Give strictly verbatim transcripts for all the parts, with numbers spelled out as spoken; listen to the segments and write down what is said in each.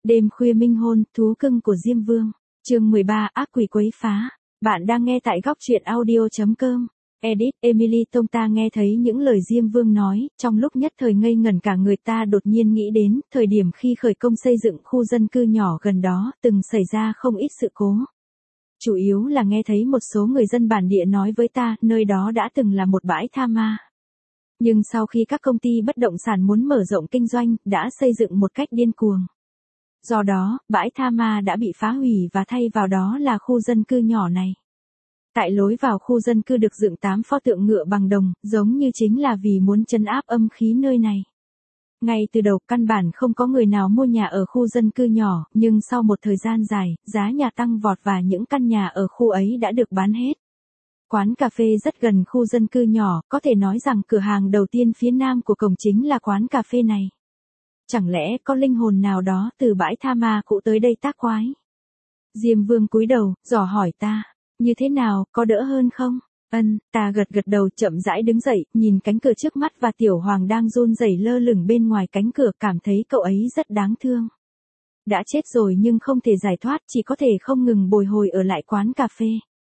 Đêm khuya minh hôn, thú cưng của Diêm Vương. Chương mười ba, ác quỷ quấy phá. Bạn đang nghe tại góc truyện audio chấm com. Edit, Emily Tông ta nghe thấy những lời Diêm Vương nói, trong lúc nhất thời ngây ngẩn cả người ta đột nhiên nghĩ đến, thời điểm khi khởi công xây dựng khu dân cư nhỏ gần đó, từng xảy ra không ít sự cố. Chủ yếu là nghe thấy một số người dân bản địa nói với ta, nơi đó đã từng là một bãi tha ma. Nhưng sau khi các công ty bất động sản muốn mở rộng kinh doanh, đã xây dựng một cách điên cuồng. Do đó, bãi tha ma đã bị phá hủy và thay vào đó là khu dân cư nhỏ này. Tại lối vào khu dân cư được dựng tám pho tượng ngựa bằng đồng, giống như chính là vì muốn trấn áp âm khí nơi này. Ngay từ đầu căn bản không có người nào mua nhà ở khu dân cư nhỏ, nhưng sau một thời gian dài, giá nhà tăng vọt và những căn nhà ở khu ấy đã được bán hết. Quán cà phê rất gần khu dân cư nhỏ, có thể nói rằng cửa hàng đầu tiên phía nam của cổng chính là quán cà phê này. Chẳng lẽ có linh hồn nào đó từ bãi tha ma cũ tới đây tác quái? Diêm Vương cúi đầu, dò hỏi ta, như thế nào, có đỡ hơn không? Ân, ta gật gật đầu chậm rãi đứng dậy, nhìn cánh cửa trước mắt và Tiểu Hoàng đang run rẩy lơ lửng bên ngoài cánh cửa, cảm thấy cậu ấy rất đáng thương. Đã chết rồi nhưng không thể giải thoát, chỉ có thể không ngừng bồi hồi ở lại quán cà phê.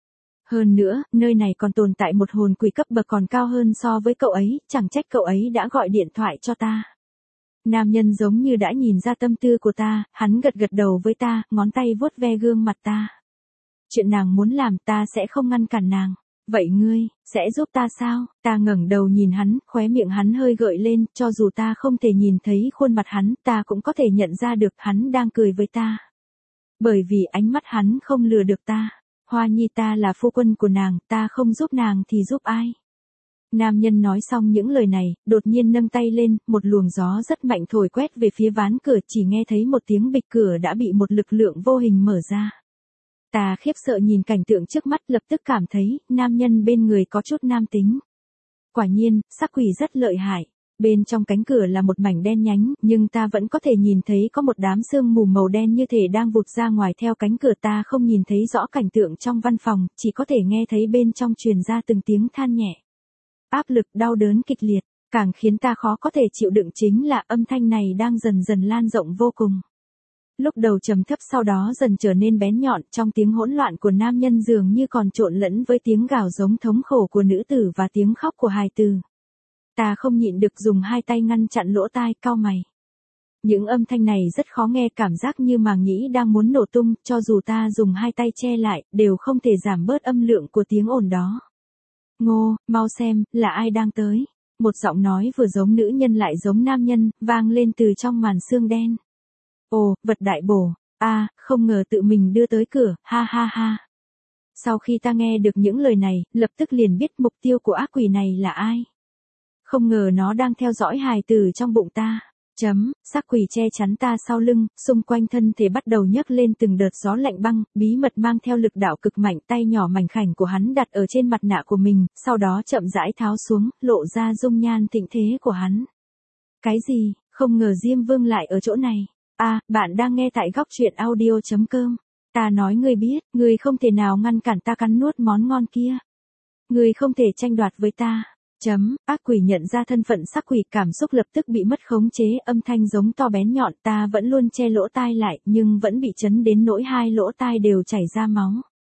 Hơn nữa, nơi này còn tồn tại một hồn quỷ cấp bậc còn cao hơn so với cậu ấy, chẳng trách cậu ấy đã gọi điện thoại cho ta. Nam nhân giống như đã nhìn ra tâm tư của ta, hắn gật gật đầu với ta, ngón tay vuốt ve gương mặt ta. Chuyện nàng muốn làm ta sẽ không ngăn cản nàng. Vậy ngươi, sẽ giúp ta sao? Ta ngẩng đầu nhìn hắn, khóe miệng hắn hơi gợi lên, cho dù ta không thể nhìn thấy khuôn mặt hắn, ta cũng có thể nhận ra được hắn đang cười với ta. Bởi vì ánh mắt hắn không lừa được ta. Hoa Nhi ta là phu quân của nàng, ta không giúp nàng thì giúp ai? Nam nhân nói xong những lời này, đột nhiên nâng tay lên, một luồng gió rất mạnh thổi quét về phía ván cửa, chỉ nghe thấy một tiếng bịch, cửa đã bị một lực lượng vô hình mở ra. Ta khiếp sợ nhìn cảnh tượng trước mắt, lập tức cảm thấy, nam nhân bên người có chút nam tính. Quả nhiên, sắc quỷ rất lợi hại. Bên trong cánh cửa là một mảnh đen nhánh, nhưng ta vẫn có thể nhìn thấy có một đám sương mù màu đen như thể đang vụt ra ngoài theo cánh cửa. Ta không nhìn thấy rõ cảnh tượng trong văn phòng, chỉ có thể nghe thấy bên trong truyền ra từng tiếng than nhẹ. Áp lực đau đớn kịch liệt, càng khiến ta khó có thể chịu đựng chính là âm thanh này đang dần dần lan rộng vô cùng. Lúc đầu trầm thấp sau đó dần trở nên bén nhọn, trong tiếng hỗn loạn của nam nhân dường như còn trộn lẫn với tiếng gào giống thống khổ của nữ tử và tiếng khóc của hài tử. Ta không nhịn được dùng hai tay ngăn chặn lỗ tai, cau mày. Những âm thanh này rất khó nghe, cảm giác như màng nhĩ đang muốn nổ tung, cho dù ta dùng hai tay che lại, đều không thể giảm bớt âm lượng của tiếng ồn đó. Ngô, mau xem, là ai đang tới? Một giọng nói vừa giống nữ nhân lại giống nam nhân, vang lên từ trong màn sương đen. Ồ, vật đại bổ, a, à, không ngờ tự mình đưa tới cửa, ha ha ha. Sau khi ta nghe được những lời này, lập tức liền biết mục tiêu của ác quỷ này là ai. Không ngờ nó đang theo dõi hài tử trong bụng ta. Chấm, sắc quỷ che chắn ta sau lưng, xung quanh thân thể bắt đầu nhấc lên từng đợt gió lạnh băng, bí mật mang theo lực đạo cực mạnh, tay nhỏ mảnh khảnh của hắn đặt ở trên mặt nạ của mình, sau đó chậm rãi tháo xuống, lộ ra dung nhan thịnh thế của hắn. Cái gì, không ngờ Diêm Vương lại ở chỗ này. À, bạn đang nghe tại góc truyện audio chấm com. Ta nói ngươi biết, ngươi không thể nào ngăn cản ta cắn nuốt món ngon kia. Ngươi không thể tranh đoạt với ta. Chấm, ác quỷ nhận ra thân phận sắc quỷ, cảm xúc lập tức bị mất khống chế, âm thanh giống to bén nhọn, ta vẫn luôn che lỗ tai lại, nhưng vẫn bị chấn đến nỗi hai lỗ tai đều chảy ra máu.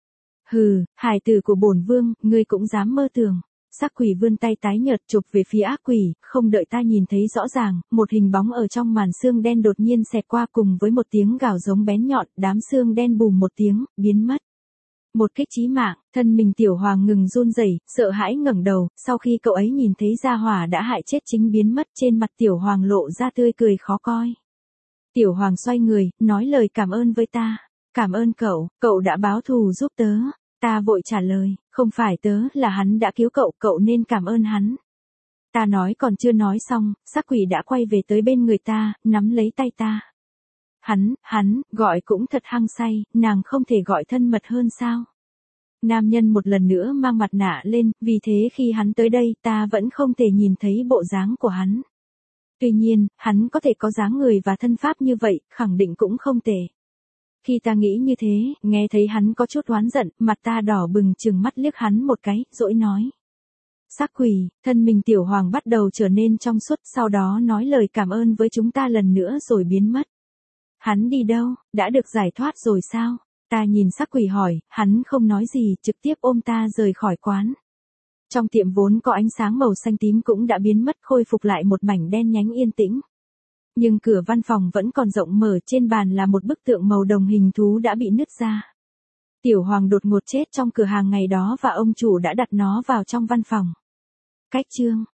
Hừ, hài tử của bổn vương, ngươi cũng dám mơ tưởng. Sắc quỷ vươn tay tái nhợt chụp về phía ác quỷ, không đợi ta nhìn thấy rõ ràng, một hình bóng ở trong màn sương đen đột nhiên xẹt qua cùng với một tiếng gào giống bén nhọn, đám sương đen bùm một tiếng, biến mất. Một kích chí mạng, thân mình Tiểu Hoàng ngừng run rẩy, sợ hãi ngẩng đầu, sau khi cậu ấy nhìn thấy gia hỏa đã hại chết chính biến mất, trên mặt Tiểu Hoàng lộ ra tươi cười khó coi. Tiểu Hoàng xoay người, nói lời cảm ơn với ta. Cảm ơn cậu, cậu đã báo thù giúp tớ. Ta vội trả lời, không phải tớ, là hắn đã cứu cậu, cậu nên cảm ơn hắn. Ta nói còn chưa nói xong, sắc quỷ đã quay về tới bên người ta, nắm lấy tay ta. Hắn, hắn, gọi cũng thật hăng say, nàng không thể gọi thân mật hơn sao? Nam nhân một lần nữa mang mặt nạ lên, vì thế khi hắn tới đây, ta vẫn không thể nhìn thấy bộ dáng của hắn. Tuy nhiên, hắn có thể có dáng người và thân pháp như vậy, khẳng định cũng không tệ. Khi ta nghĩ như thế, nghe thấy hắn có chút oán giận, mặt ta đỏ bừng trừng mắt liếc hắn một cái, dỗi nói. Sắc quỷ, thân mình Tiểu Hoàng bắt đầu trở nên trong suốt, sau đó nói lời cảm ơn với chúng ta lần nữa rồi biến mất. Hắn đi đâu, đã được giải thoát rồi sao? Ta nhìn sắc quỷ hỏi, hắn không nói gì, trực tiếp ôm ta rời khỏi quán. Trong tiệm vốn có ánh sáng màu xanh tím cũng đã biến mất, khôi phục lại một mảnh đen nhánh yên tĩnh. Nhưng cửa văn phòng vẫn còn rộng mở, trên bàn là một bức tượng màu đồng hình thú đã bị nứt ra. Tiểu Hoàng đột ngột chết trong cửa hàng ngày đó và ông chủ đã đặt nó vào trong văn phòng. Cách chương